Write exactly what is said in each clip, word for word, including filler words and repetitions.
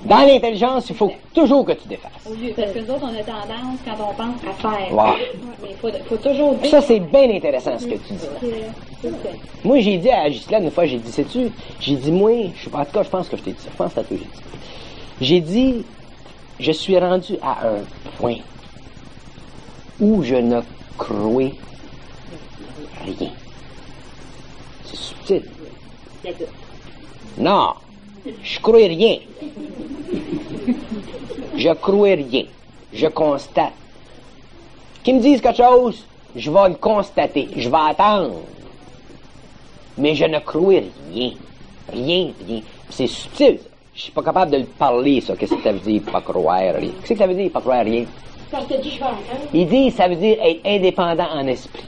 Dans l'intelligence, il faut toujours que tu défasses. Au lieu, parce que nous autres, on a tendance, quand on pense, à faire. Ouais. Mais il faut, faut toujours dire. Ça, c'est bien intéressant ce que tu dis. Moi, j'ai dit à Ghislaine une fois, j'ai dit, sais-tu, j'ai dit, moi, je sais pas, en tout cas, je pense que je t'ai dit ça, je pense que c'est à toi que j'ai dit. J'ai dit, je suis rendu à un point où je ne crois rien. C'est subtil. Non, je crois rien. Je crois rien. Je constate. Qu'ils me disent quelque chose, je vais le constater. Je vais attendre. Mais je ne crois rien. Rien, rien. C'est subtil, ça. Je suis pas capable de le parler, ça. Qu'est-ce que ça veut dire, pas croire rien? Qu'est-ce que ça veut dire, pas croire rien? Quand je te dis, je vais attendre. Il dit, ça veut dire être indépendant en esprit.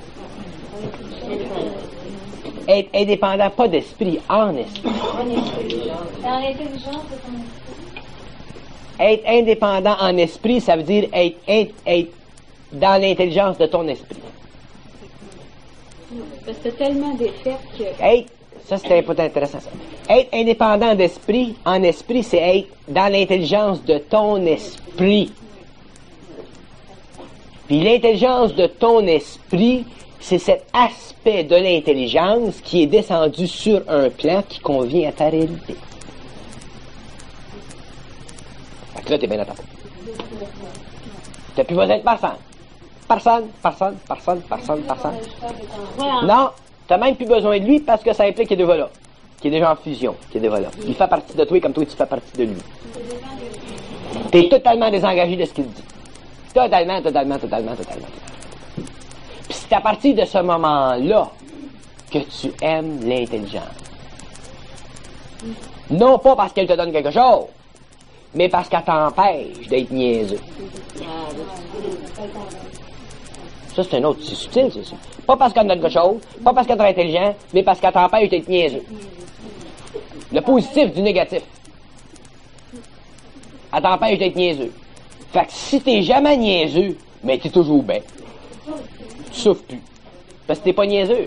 Être indépendant, pas d'esprit, en esprit. Dans l'intelligence de ton esprit. Être indépendant en esprit, ça veut dire être, être, être dans l'intelligence de ton esprit. Parce que c'est tellement d'effets que. Être, ça c'est un peu intéressant ça. Être indépendant d'esprit, en esprit, c'est être dans l'intelligence de ton esprit. Puis l'intelligence de ton esprit, c'est cet aspect de l'intelligence qui est descendu sur un plan qui convient à ta réalité. Fait que là, t'es bien à ta place. T'as plus besoin de personne. Personne, personne, personne, personne, personne. Non, t'as même plus besoin de lui parce que ça implique qu'il est déjà là. Qu'il est déjà en fusion, qu'il est déjà là. Il fait partie de toi comme toi tu fais partie de lui. T'es totalement désengagé de ce qu'il dit. Totalement, totalement, totalement, totalement. Puis c'est à partir de ce moment-là que tu aimes l'intelligence. Non pas parce qu'elle te donne quelque chose, mais parce qu'elle t'empêche d'être niaiseux. Ça, c'est un autre, c'est subtil, c'est ça. Pas parce qu'elle te donne quelque chose, pas parce qu'elle est intelligent, mais parce qu'elle t'empêche d'être niaiseux. Le positif du négatif. Elle t'empêche d'être niaiseux. Fait que si t'es jamais niaiseux, mais t'es toujours bien. Tu souffres plus. Parce que t'es pas niaiseux.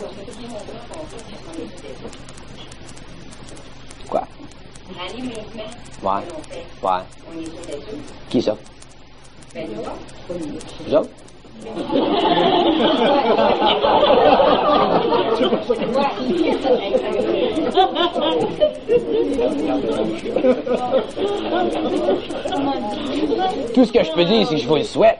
Quoi? Ouais. Ouais. Qui ça? Vous autres? Tout ce que je peux dire, c'est que je vous le souhaite.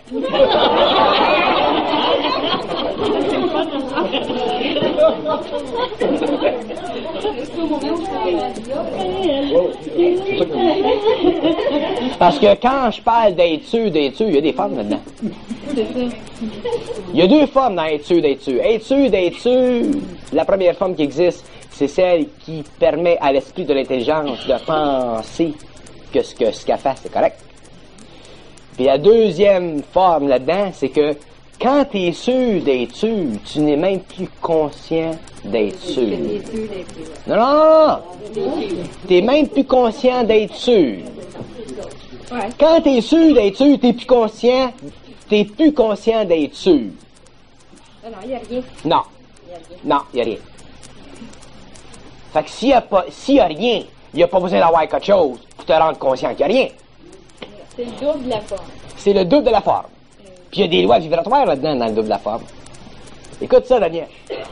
Parce que quand je parle d'être sûr, d'être sûr, il y a des formes là-dedans. Il y a deux formes dans être sûr, d'être sûr. Être sûr, d'être sûr, la première forme qui existe, c'est celle qui permet à l'esprit de l'intelligence de penser que ce que ce qu'elle fait, c'est correct. Puis la deuxième forme là-dedans, c'est que quand tu es sûr d'être sûr, tu n'es même plus conscient d'être sûr. Non, non, non, non. Tu n'es même plus conscient d'être sûr. Quand tu es sûr d'être sûr, tu n'es plus conscient, tu plus conscient d'être sûr. Non, il n'y a rien. Non. Non, il n'y a rien. Fait que s'il n'y a, si a rien, il n'y a pas besoin d'avoir quelque chose pour te rendre conscient qu'il n'y a rien. C'est le double de la forme. C'est le double de la forme. Puis il y a des lois vibratoires là-dedans, dans le double de la forme. Écoute ça, Daniel.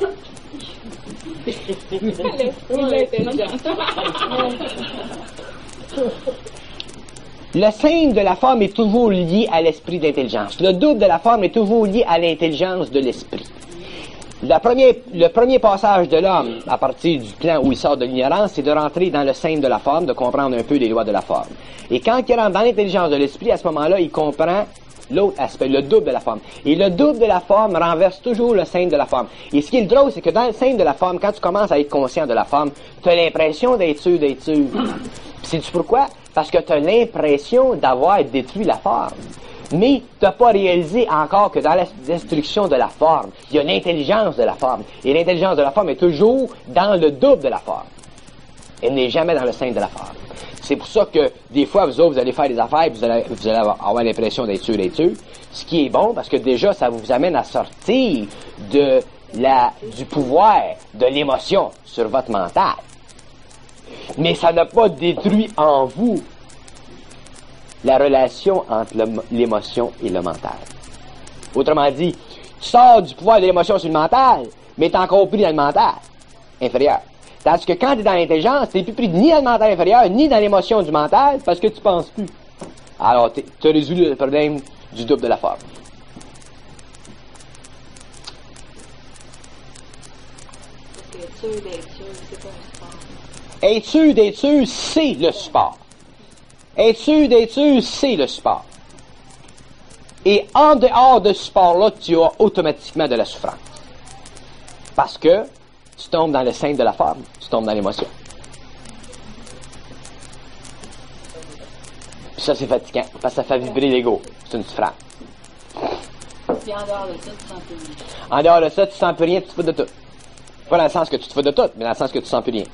Le signe de la forme est toujours lié à l'esprit d'intelligence. Le double de la forme est toujours lié à l'intelligence de l'esprit. Le premier, le premier passage de l'homme, à partir du plan où il sort de l'ignorance, c'est de rentrer dans le signe de la forme, de comprendre un peu les lois de la forme. Et quand il rentre dans l'intelligence de l'esprit, à ce moment-là, il comprend l'autre aspect, le double de la forme. Et le double de la forme renverse toujours le signe de la forme. Et ce qui est drôle, c'est que dans le signe de la forme, quand tu commences à être conscient de la forme, tu as l'impression d'être sûr, d'être sûr. Sais-tu pourquoi? Parce que tu as l'impression d'avoir détruit la forme. Mais tu n'as pas réalisé encore que dans la destruction de la forme, il y a l'intelligence de la forme. Et l'intelligence de la forme est toujours dans le double de la forme. Elle n'est jamais dans le sein de la forme. C'est pour ça que des fois, vous autres, vous allez faire des affaires et vous allez, vous allez avoir l'impression d'être sûr, d'être sûr. Ce qui est bon, parce que déjà, ça vous amène à sortir de la, du pouvoir de l'émotion sur votre mental. Mais ça n'a pas détruit en vous la relation entre l'émotion et le mental. Autrement dit, tu sors du pouvoir de l'émotion sur le mental, mais tu es encore pris dans le mental inférieur. Tandis que quand tu es dans l'intelligence, tu n'es plus pris ni dans le mental inférieur, ni dans l'émotion du mental, parce que tu penses plus. Alors, tu as résolu le problème du double de la forme. Être sûr d'être sûr, c'est pas un sport. Être sûr d'être sûr, c'est le support. Être sûr d'être sûr, c'est le support. Et en dehors de ce support-là, tu as automatiquement de la souffrance. Parce que tu tombes dans le sein de la forme, tu tombes dans l'émotion. Puis ça, c'est fatigant, parce que ça fait vibrer l'ego. C'est une souffrance. Puis en dehors de ça, tu sens plus rien. En dehors de ça, tu sens plus rien, tu te fous de tout. Pas dans le sens que tu te fous de tout, mais dans le sens que tu sens plus rien.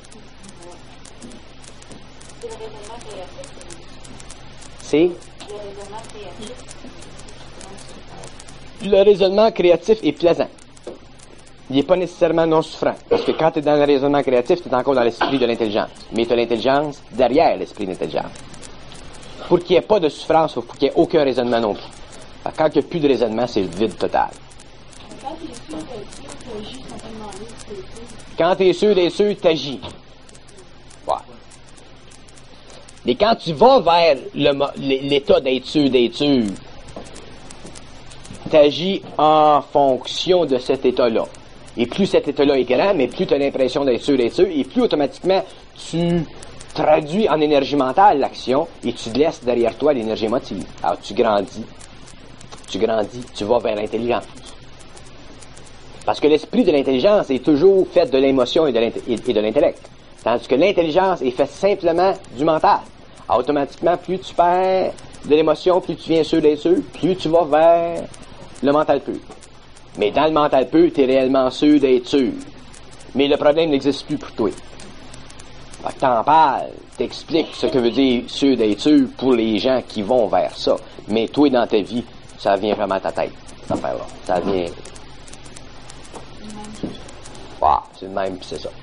C'est le raisonnement créatif est plaisant. Il n'est pas nécessairement non souffrant. Parce que quand tu es dans le raisonnement créatif, tu es encore dans l'esprit de l'intelligence. Mais tu as l'intelligence derrière l'esprit d'intelligence. Pour qu'il n'y ait pas de souffrance, il faut qu'il n'y ait aucun raisonnement non plus. Alors, quand il n'y a plus de raisonnement, c'est le vide total. Quand tu es sûr d'être sûr, tu agis. Ouais. Mais quand tu vas vers l'état d'être sûr d'être sûr, tu agis en fonction de cet état-là. Et plus cet état-là est grand, mais plus tu as l'impression d'être sûr d'être sûr, et plus automatiquement tu traduis en énergie mentale l'action, et tu laisses derrière toi l'énergie émotive. Alors tu grandis, tu grandis, tu vas vers l'intelligence. Parce que l'esprit de l'intelligence est toujours fait de l'émotion et de l'intellect. Tandis que l'intelligence est faite simplement du mental. Alors, automatiquement, plus tu perds de l'émotion, plus tu viens sûr d'être sûr, plus tu vas vers le mental pur. Mais dans le mental pur, tu es réellement sûr d'être sûr. Mais le problème n'existe plus pour toi. Fait que t'en parles, t'expliques ce que veut dire sûr d'être sûr pour les gens qui vont vers ça. Mais toi, dans ta vie, ça vient vraiment à ta tête, cette affaire-là. Ça vient... Ah, c'est le même, pis c'est ça.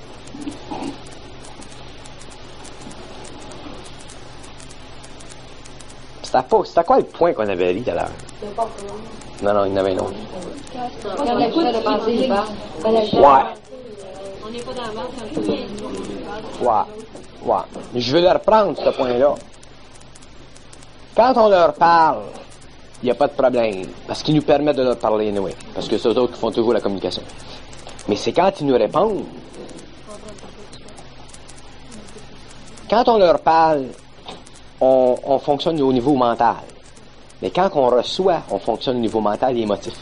C'était pas, c'était quoi le point qu'on avait lu tout à l'heure? Non, non, il y en avait un autre. Ouais. On n'est pas dans la vente quand tu viens. Ouais. Ouais. Je veux leur reprendre, ce point-là. Quand on leur parle, il n'y a pas de problème. Parce qu'ils nous permettent de leur parler, anyway. Parce que c'est eux autres qui font toujours la communication. Mais c'est quand ils nous répondent. Quand on leur parle, on, on fonctionne au niveau mental. Mais quand on reçoit, on fonctionne au niveau mental et émotif.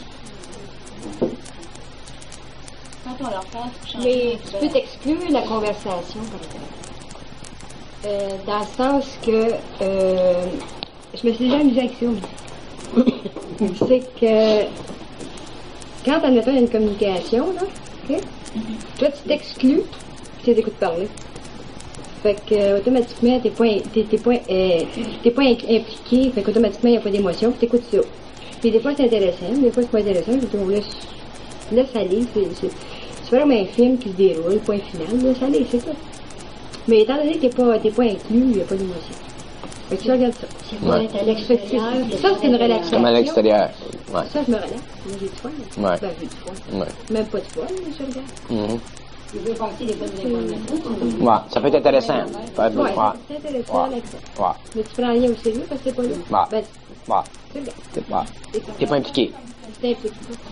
Quand on leur parle, tu changes. Mais tu peux t'exclure la conversation, par exemple. Euh, dans le sens que euh, je me suis déjà amusée avec ça. C'est que quand on a une communication, là, okay, toi tu t'exclus, tu t'écoutes parler. Fait que euh, automatiquement t'es pas t'es, t'es pas euh, t'es pas impliqué, fait qu'automatiquement il n'y a pas d'émotion, puis t'écoutes ça. Puis des fois c'est intéressant, des fois c'est pas intéressant, puis on laisse, laisse aller, c'est, c'est, c'est pas comme un film qui se déroule, point final, laisse aller, c'est ça. Mais étant donné que t'es pas t'es pas inclus, il n'y a pas d'émotion. Fait que tu regardes ça. C'est pour Ouais. être à l'extérieur. Ça c'est une relaxation. Comme à l'extérieur. Ouais. Ça je me relaxe. Moi j'ai du fun. Ouais. Ben j'ai du fun. Ouais. Même pas de fun, mais je regarde. Mhm. Il veut passer les bonnes informations. Ouais. Ça peut être intéressant. Ça peut être- Ouais, ouais. c'est intéressant, Ouais. avec ça. Ouais. Mais tu prends rien au sérieux parce que c'est pas là. Ouais. Ben, Ouais. tu regardes. T'es pas, C'est t'es pas impliqué. C'est un peu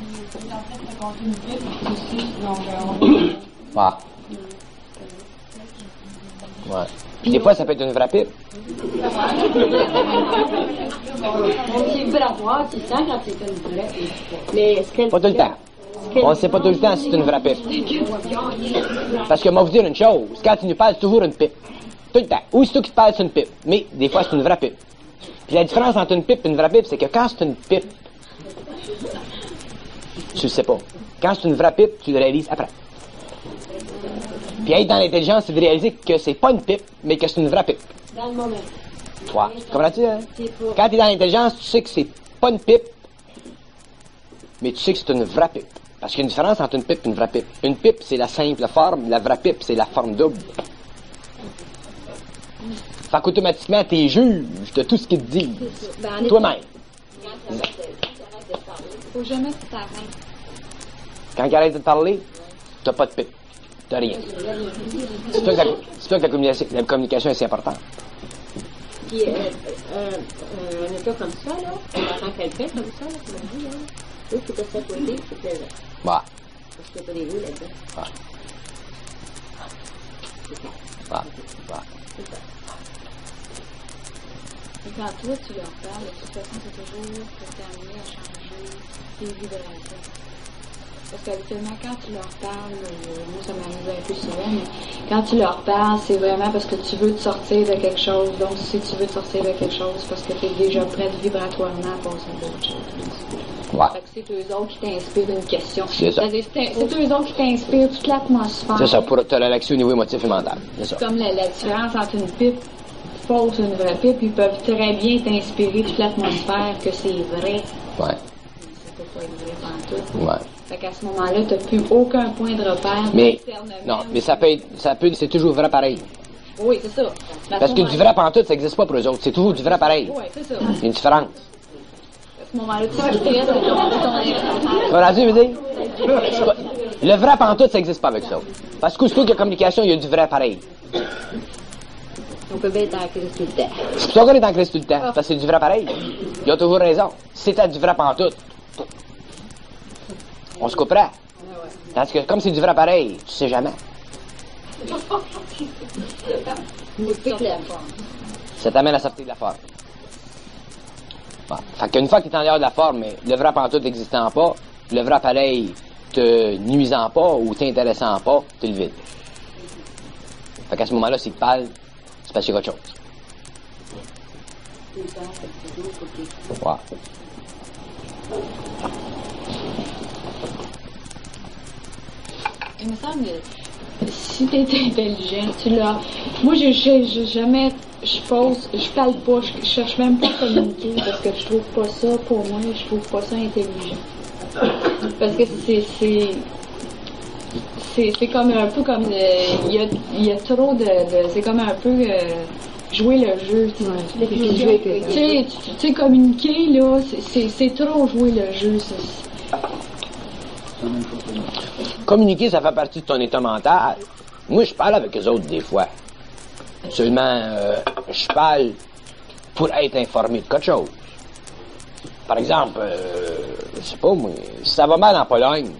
Ouais. Ouais. Puis des fois, ça peut être une vraie pipe. Tu peux la voir, tu sens quand c'est une vraie. Mais ce qu'elle Pas tout le temps. On ne sait pas tout le temps si c'est une vraie pipe. Parce que moi, vous dire une chose, quand tu nous parles, c'est toujours une pipe. Tout le temps. Ou c'est toi qui te parles, c'est une pipe. Mais des fois, c'est une vraie pipe. Puis la différence entre une pipe et une vraie pipe, c'est que quand c'est une pipe, tu le sais pas. Quand c'est une vraie pipe, tu le réalises après. Puis être dans l'intelligence, c'est de réaliser que c'est pas une pipe, mais que c'est une vraie pipe. Dans le moment. Ouais. Comprends-tu, hein? Quand tu es dans l'intelligence, tu sais que c'est pas une pipe, mais tu sais que c'est une vraie pipe. Parce qu'il y a une différence entre une pipe et une vraie pipe. Une pipe, c'est la simple forme, la vraie pipe, c'est la forme double. Fait qu'automatiquement, t'es juge de tout ce qu'ils te disent. Ben, en Toi-même. Faut jamais que tu t'arrêtes. Quand ils arrêtent de te parler, t'as pas de pipe. T'as rien. C'est pour ça que la, c'est pour ça que la communication, la communication est si importante. Puis, euh, euh, euh, un état comme ça, là, en tant qu'elle fait comme ça, là, comme on dit, là, eux, faut que ça soit côté, c'est plaisant. Bah. Parce qu'il n'y a pas des roues là-dedans. Bah. C'est ça. Bah. Bah. C'est ça. Et quand toi, tu leur parles, de toute façon, c'est toujours pour t'amener à changer tes vibrations. Parce qu'habituellement, quand tu leur parles, euh, moi, ça m'amuse un peu souvent, mais quand tu leur parles, c'est vraiment parce que tu veux te sortir de quelque chose. Donc, si tu veux te sortir de quelque chose, parce que tu es déjà prête vibratoirement à passer à d'autres choses. Ouais. Fait que c'est eux autres qui t'inspirent une question. C'est ça. C'est, c'est, c'est eux autres qui t'inspirent toute l'atmosphère. C'est ça, pour te relaxer au niveau émotif et mental. C'est ça. Comme la, la différence entre une pipe fausse et une vraie pipe, ils peuvent très bien t'inspirer toute l'atmosphère que c'est vrai. Ouais. Mais ça peut pas être vrai pantoute. Ouais. Fait qu'à ce moment-là, t'as plus aucun point de repère. Mais, discernement. non, mais ça peut être, ça peut, c'est toujours vrai pareil. Oui, c'est ça. Mais à Parce ce que du moment-là- vrai pantoute, ça n'existe pas pour eux autres. C'est toujours du vrai pareil. Oui, c'est ça. Il y a une différence. À ce moment-là, tu stresses, c'est ton, ton Tu vas je veux dire? C'est pas- Le vrai pantoute, ça n'existe pas avec ça. Parce que surtout qu'il y a communication, il y a du vrai pareil. On peut bien être en crise tout le temps. C'est pour ça qu'on est en crise tout le temps. Parce que c'est du vrai pareil. Ils ont toujours raison. Si c'était du vrai pantoute, on se couperait. Tandis que comme c'est du vrai pareil, tu sais jamais. Ça t'amène à sortir de la forme. Bon. Fait qu'une fois que tu es en dehors de la forme, mais le vrai pantoute n'existant pas, le vrai pareil te nuisant pas ou t'intéressant pas, tu le vides. Fait qu'à ce moment-là, s'il te parle, c'est parce qu'il y a autre chose. Ouais. Il me semble que si t'es intelligent, tu l'as. Moi, j'ai, j'ai, j'ai jamais. Je pose, je parle pas, je, je cherche même pas à communiquer parce que je trouve pas ça, pour moi, je trouve pas ça intelligent. Parce que c'est. c'est c'est, c'est comme un peu comme. Il y a, y a trop de, de. C'est comme un peu. Euh, jouer le jeu. Tu sais, tu sais, tu sais, communiquer, là, c'est, c'est, c'est trop jouer le jeu. C'est, Communiquer, ça fait partie de ton état mental. Moi, je parle avec eux autres des fois. Seulement, euh, je parle pour être informé de quelque chose. Par exemple, euh, je sais pas moi, si ça va mal en Pologne,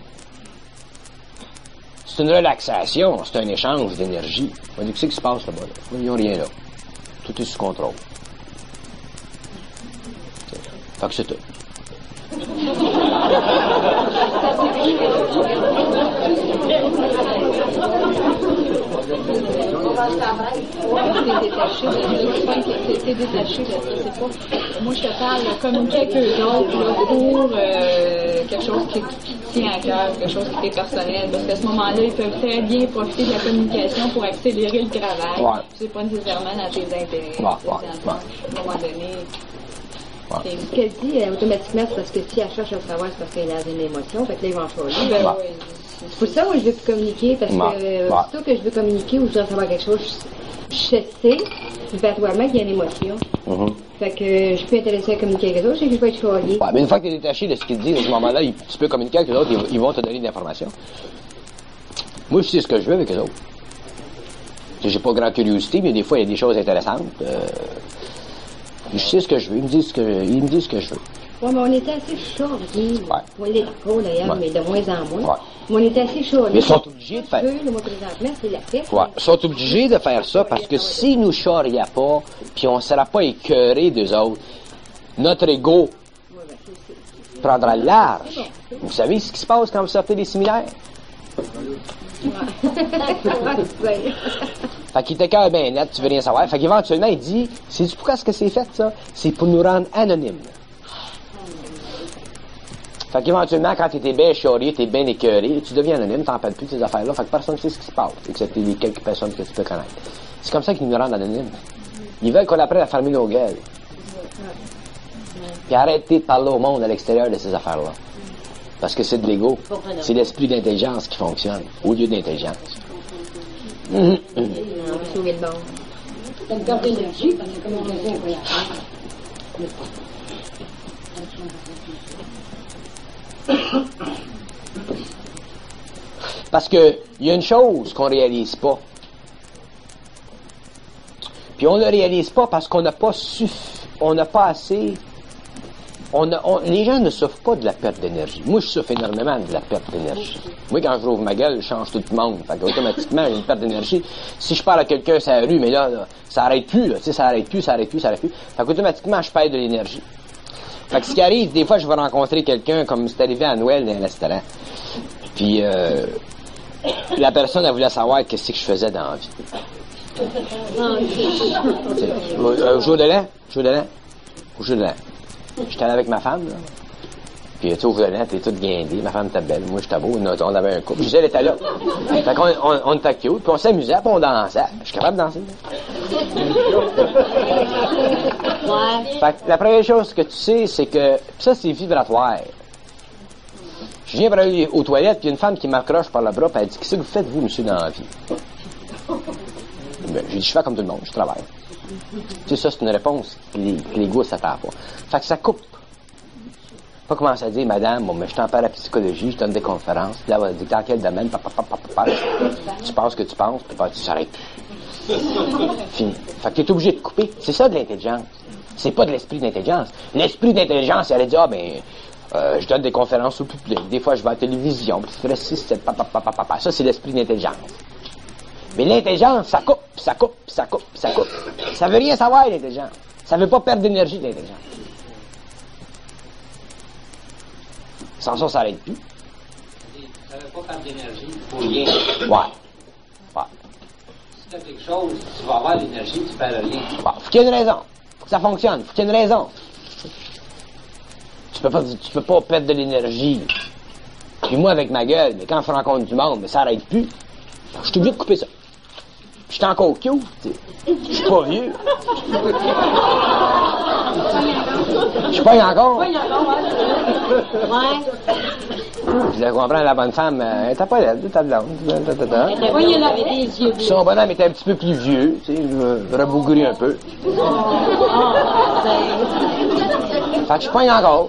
c'est une relaxation, c'est un échange d'énergie. On dit, qu'est-ce qui se passe là-bas? Là? Ils n'ont rien là. Tout est sous contrôle. Fait que c'est tout. t'es détaché de ça, t'es, t'es détaché de ça, c'est pas. Moi, je te parle de communiquer avec eux autres, là, pour euh, quelque chose qui, qui te tient à cœur, quelque chose qui est personnel, parce qu'à ce moment-là, ils peuvent très bien profiter de la communication pour accélérer le travail. Ouais. C'est pas nécessairement dans tes intérêts. Ouais, ouais, ouais. À un moment donné. Ouais. Ce qu'elle dit, euh, automatiquement, c'est parce que si elle cherche à savoir, c'est parce qu'elle a une émotion, fait que là, ils vont choisir. Ben, Ouais. ouais, C'est pour ça, moi, je veux plus communiquer, parce que Ouais. euh, Ouais. surtout que je veux communiquer ou je veux savoir quelque chose, je, je sais, vibratoirement, qu'il y a une émotion. Mm-hmm. Fait que euh, je suis plus intéressée à communiquer avec eux autres, je sais que je vais être choyée. Ouais, mais une fois que tu es détaché de ce qu'ils te disent, à ce moment-là, ils- tu peux communiquer avec eux autres, ils, ils vont te donner de l'information. Moi, je sais ce que je veux avec eux autres. Tu sais, j'ai pas grande curiosité, mais des fois, il y a des choses intéressantes. Euh, je sais ce que je veux. Ils me disent ce que, ils me disent ce que je veux. Ouais, mais on était assez choyés. Ouais. On l'est encore, d'ailleurs, Ouais. mais de moins en moins. Ouais. Mais on était assez choyés. Mais ils sont obligés de faire. Eux, le mois présentement, c'est la fête. Ouais. Ils sont obligés de faire ça parce que si nous charriaient pas, puis on ne sera pas écœurés d'eux autres, notre ego prendra le large. Vous savez ce qui se passe quand vous sortez des séminaires? Ouais. Fait qu'il t'écœure bien net, tu veux rien savoir. Fait qu'éventuellement, il dit, sais-tu pourquoi est-ce que c'est fait, ça? C'est pour nous rendre anonymes. Fait qu'éventuellement, quand t'es bien chioré, t'es bien écœuré, tu deviens anonyme, t'en parles plus de ces affaires-là. Fait que personne ne sait ce qui se passe, excepté les quelques personnes que tu peux connaître. C'est comme ça qu'ils nous rendent anonymes. Ils veulent qu'on apprenne à fermer nos gueules. Puis arrêter de parler au monde à l'extérieur de ces affaires-là. Parce que c'est de l'ego. C'est l'esprit d'intelligence qui fonctionne, au lieu d'intelligence. On veut sauver le monde. C'est une perte d'énergie, parce que comme on disait, un voyage. Parce que il y a une chose qu'on réalise pas. Puis on ne le réalise pas parce qu'on n'a pas su, on n'a pas assez. On a, on, les gens ne souffrent pas de la perte d'énergie. Moi, je souffre énormément de la perte d'énergie. Moi, quand je rouvre ma gueule, je change tout le monde. Fait qu'automatiquement, j'ai une perte d'énergie. Si je parle à quelqu'un sur la rue, mais là, là ça arrête plus, là, tu sais, ça arrête plus, ça arrête plus, ça arrête plus. Fait qu'automatiquement, je perds de l'énergie. Fait que ce qui arrive, des fois, je vais rencontrer quelqu'un, comme c'est arrivé à Noël dans un restaurant. Puis, euh, la personne, elle voulait savoir qu'est-ce que je faisais dans la vie. Au jour de l'an, au jour de l'an, au jour de l'an. J'étais allé avec ma femme, là. Puis, tu sais, au volant, t'es toute guindée. Ma femme était belle. Moi, j'étais beau. On avait un couple. Puis, elle était là. Fait qu'on on, on était cute. Puis, on s'amusait. Puis, on dansait. Je suis capable de danser. Ouais. Fait que la première chose que tu sais, c'est que ça, c'est vibratoire. Je viens pour aller aux toilettes. Puis, il y a une femme qui m'accroche par le bras. Puis, elle dit, qu'est-ce que vous faites, vous, monsieur, dans la vie? Ben, j'ai dit, je fais comme tout le monde. Je travaille. Tu sais, ça, c'est une réponse que les, que les gars s'attendent pas. Fait que ça coupe. Pas commencer à dire, madame, bon, mais je t'en parle à la psychologie, je donne des conférences, puis là, elle va dire, dans quel domaine, papa, papa, papa, tu penses que tu penses, puis tu s'arrêtes plus. Fini. Fait que tu es obligé de couper. C'est ça de l'intelligence. C'est pas de l'esprit d'intelligence. L'esprit d'intelligence, elle a dit, ah, ben, euh, je donne des conférences au public, des fois, je vais à la télévision, puis tu ferais six, sept, papa, papa, papa. Ça, c'est l'esprit d'intelligence. Mais l'intelligence, ça coupe, ça coupe, ça coupe, ça coupe. Ça veut rien savoir, l'intelligence. Ça veut pas perdre d'énergie, l'intelligence. Sans ça, ça n'arrête plus. Ça veut pas perdre d'énergie pour rien. Ouais. Ouais. Si tu as quelque chose, tu vas avoir l'énergie, tu perds rien. Ouais. Faut qu'il y ait une raison. Faut que ça fonctionne. Faut qu'il y ait une raison. Tu peux pas, tu peux pas perdre de l'énergie. Puis moi, avec ma gueule, mais quand je rencontre du monde, mais ça n'arrête plus. Je suis obligé de couper ça. Je suis encore cute, tu sais. Je suis pas vieux. Je suis pas encore. Ouais. Je la comprends, la bonne femme, euh, elle était pas laide, ta blonde. Oui, il avait des yeux bleus. Son bonhomme était un petit peu plus vieux, tu sais, rebougri un peu. Fait que je suis pas encore.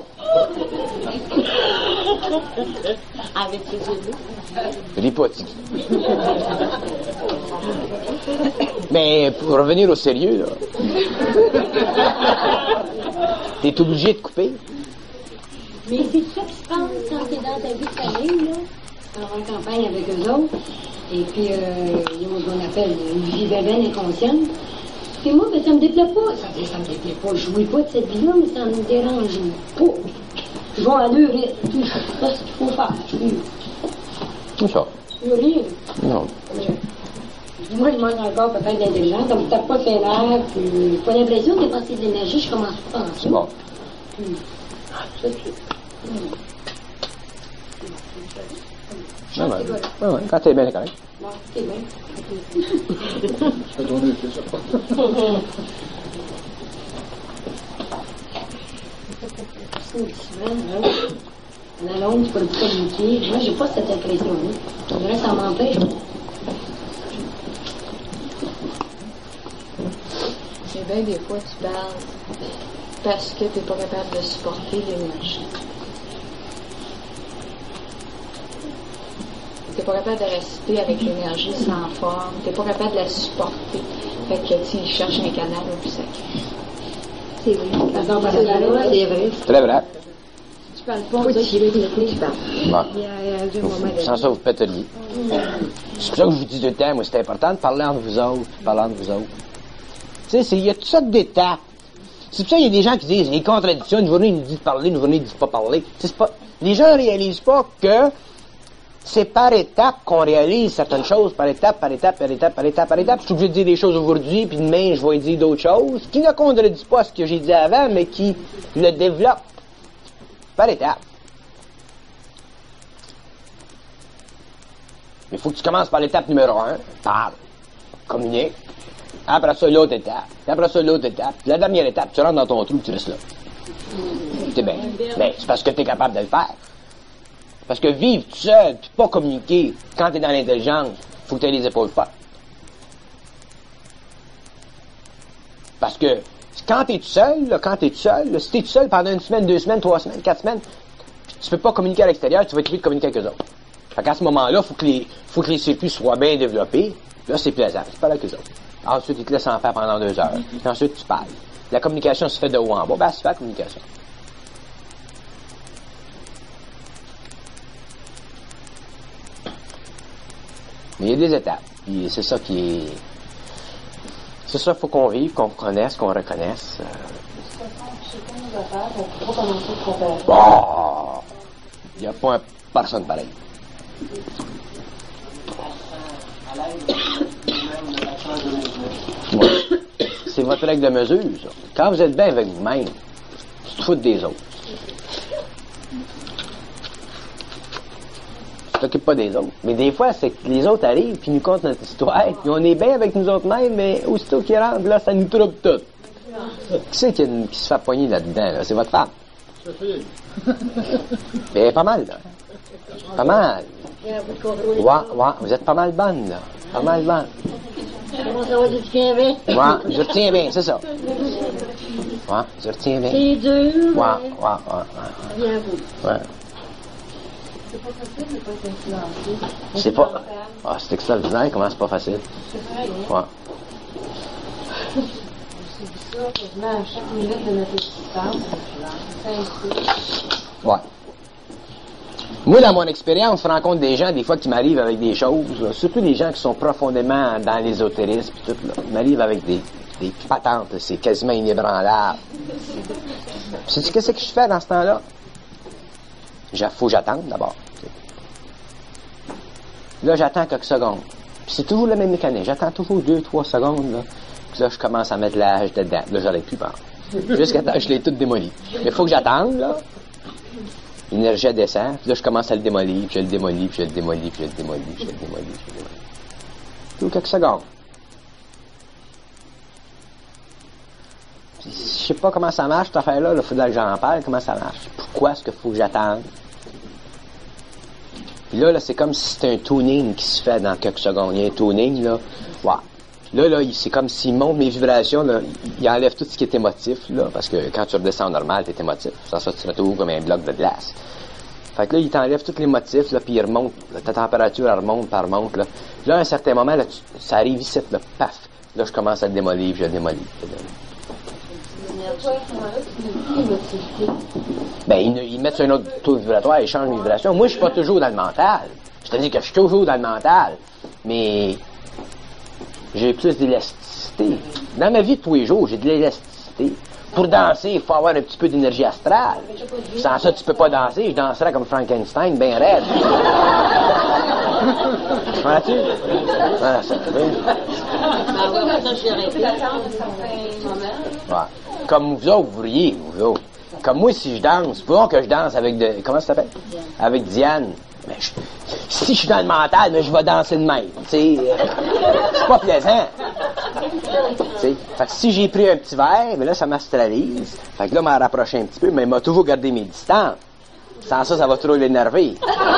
Avec ses yeux bleus. Ripotique. Mais pour revenir au sérieux, là, t'es obligé de couper. Mais c'est ça qui se passe quand t'es dans ta vie de famille, là. On va en campagne avec eux autres, et puis euh, ils ont ce qu'on appelle une vie veine inconsciente. Puis moi, ben, ça me déplaît pas. Ça, ça me déplaît pas. Je jouis pas de cette vie-là, mais ça me dérange pas. Je vais à l'heure, tout ça, c'est ce qu'il faut faire. Tout ça. Je veux rien. Non. Moi, je manque encore peut-être d'intelligence, comme je tape pas ses nerfs, puis j'ai pas l'impression de dépenser de l'énergie, je commence pas à C'est bon. Hum. Ça, c'est... Hum. Ouais, ouais. Ouais, ouais. Quand t'es bien, c'est correct. Bon, c'est bien. Je vais tourner le fils, ça. Souvent, hein, la longue, tu peux le communiquer. Moi, j'ai pas cette impression-là. On dirait que ça m'empêche. Et bien, des fois, tu parles parce que tu n'es pas capable de supporter l'énergie. Tu n'es pas capable de rester avec l'énergie sans forme. Tu n'es pas capable de la supporter. Fait que tu cherches un canal au plus sec. C'est vrai. Attends, parce que là, c'est vrai. Très vrai. Tu parles pas, ça, tu veux que tu parles. Bon. Il y a, il y a deux moments de... Sans ça, vous pèteriez. C'est pour ça que je vous dis tout le temps, moi, c'est important de parler entre vous autres, de parler entre vous autres. Tu sais, il y a toutes sortes d'étapes. C'est pour ça qu'il y a des gens qui disent les contradictions, une journée ils nous disent de parler, une journée ils disent pas parler. C'est pas... Les gens ne réalisent pas que c'est par étapes qu'on réalise certaines choses, par étape, par étape, par étape, par étape, par étape. Je suis obligé de dire des choses aujourd'hui, puis demain, je vais dire d'autres choses, qui ne contredisent pas ce que j'ai dit avant, mais qui le développent par étapes. Il faut que tu commences par l'étape numéro un, parle, communique. Après ça, l'autre étape. Puis après ça, l'autre étape. Puis la dernière étape, tu rentres dans ton trou, tu restes là. C'est bien. Ben, c'est parce que tu es capable de le faire. Parce que vivre tout seul, puis pas communiquer, quand tu es dans l'intelligence, il faut que tu aies les épaules fortes. Parce que quand t'es tout seul, là, quand t'es tout seul, là, si t'es tout seul pendant une semaine, deux semaines, trois semaines, quatre semaines, tu peux pas communiquer à l'extérieur, tu vas être obligé de communiquer avec eux autres. Fait qu'à ce moment-là, faut que les, faut que les C P U soient bien développés. Là, c'est plaisant. Tu parles avec eux autres. Ensuite, ils te laissent en faire pendant deux heures. Puis ensuite, tu parles. La communication se fait de haut en bas. Ben, c'est la communication. Mais il y a des étapes. Puis c'est ça qui est... C'est ça qu'il faut qu'on vive, qu'on connaisse, qu'on reconnaisse. Euh... Oh! Il n'y a pas un personne pareil. Ouais. C'est votre règle de mesure, ça. Quand vous êtes bien avec vous-même, tu te fous des autres. Tu t'occupes pas des autres. Mais des fois, c'est que les autres arrivent puis nous content notre histoire, puis on est bien avec nous autres mêmes, mais aussitôt qu'ils rentrent, là, ça nous trouble tout. Qui c'est qui, qui se fait poigner là-dedans, là? C'est votre femme. Mais pas mal, là. Pas mal. Ouais, ouais, vous êtes pas mal bonne, là. Pas mal bonne. Comment ça va, tu tiens bien? Ouais, je retiens bien, c'est ça. Ouais, je retiens bien. C'est dur. Ouais, ouais, ouais, ouais. Bien vous. Ouais. C'est pas facile de pas t'influencer. C'est pas... Ah, c'est extraordinaire, comment c'est pas facile. C'est vrai, hein? Ouais. C'est ça, quasiment à chaque minute de notre existence, c'est Ouais. Moi, dans mon expérience, je rencontre des gens, des fois, qui m'arrivent avec des choses, là, surtout des gens qui sont profondément dans l'ésotérisme, pis tout, là. Ils m'arrivent avec des, des patentes, là, c'est quasiment inébranlable. Sais-tu qu'est-ce que je fais dans ce temps-là? Il faut que j'attende, d'abord. Là, j'attends quelques secondes. Puis c'est toujours le même mécanisme. J'attends toujours deux, trois secondes, là. Puis là, je commence à mettre l'âge dedans. Là, j'aurais pu penser. Jusqu'à temps que je l'ai tout démoli. Mais il faut que j'attende, là. L'énergie descend, puis là, je commence à le démolir, puis je le démolis, puis je le démolis, puis je le démolis, puis je le démolis, puis je le démolis. Tout quelques secondes. Puis, je sais pas comment ça marche, cette affaire-là, il faudrait que j'en parle, comment ça marche. Pourquoi est-ce qu'il faut que j'attende? Puis là, là, c'est comme si c'était un tuning qui se fait dans quelques secondes. Il y a un tuning, là. Ouais. Là, là, c'est comme s'il monte mes vibrations, là, il enlève tout ce qui est émotif, là, parce que quand tu redescends normal, t'es émotif. Sans ça, tu te retrouves comme un bloc de glace. Fait que là, il t'enlève tous les motifs, là, puis il remonte, là, ta température, elle remonte, elle remonte, là. Là, à un certain moment, là, tu, ça arrive ici, là, paf. Là, je commence à le démolir, puis je le démolis. Ben, ils, ils mettent sur un autre taux vibratoire, ils changent mes vibrations. Moi, je suis pas toujours dans le mental. Je te dis que je suis toujours dans le mental. Mais... j'ai plus d'élasticité. Dans ma vie de tous les jours, j'ai de l'élasticité. Pour danser, il faut avoir un petit peu d'énergie astrale. Sans ça, tu peux pas danser. Je danserais comme Frankenstein, bien raide. Vois-tu? Voilà, ça fait bien. Ouais. Comme vous autres, vous riez, vous autres. Comme moi, si je danse, faut que je danse avec de... Comment ça s'appelle? Avec Diane. Mais je, si je suis dans le mental, mais je vais danser de même. Tu sais, euh, c'est pas plaisant. Tu sais, fait que si j'ai pris un petit verre, mais là, ça m'astralise. Fait que là, m'a rapproché un petit peu, mais il m'a toujours gardé mes distances. Sans ça, ça va trop l'énerver.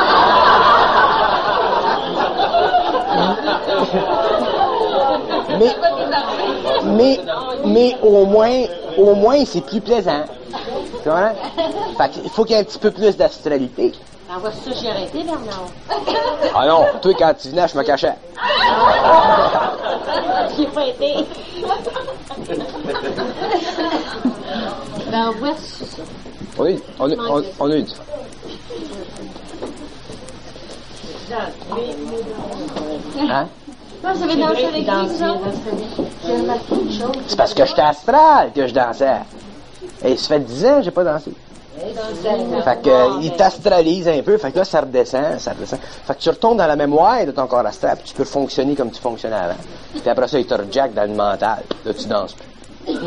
mais, mais, mais au moins, au moins, c'est plus plaisant. Tu vois? Fait qu'il faut qu'il y ait un petit peu plus d'astralité. On va se j'ai arrêté, Bernard. Ah non, toi, quand tu venais, je me cachais. J'ai pas été. Ben, on voit ça. Oui, on, a- on, on a eu du fun. Hein? Non, vous avez dansé avec qui, vous autres? J'ai remarqué une chose. C'est parce que j'étais astral que je dansais. Et ça fait dix ans que j'ai pas dansé. Fait que, euh, il t'astralise un peu, fait que là, ça redescend, ça redescend. Fait que tu retombes dans la mémoire de ton corps astral, puis tu peux fonctionner comme tu fonctionnais avant. Puis après ça, il te rejette dans le mental. Là, tu danses plus.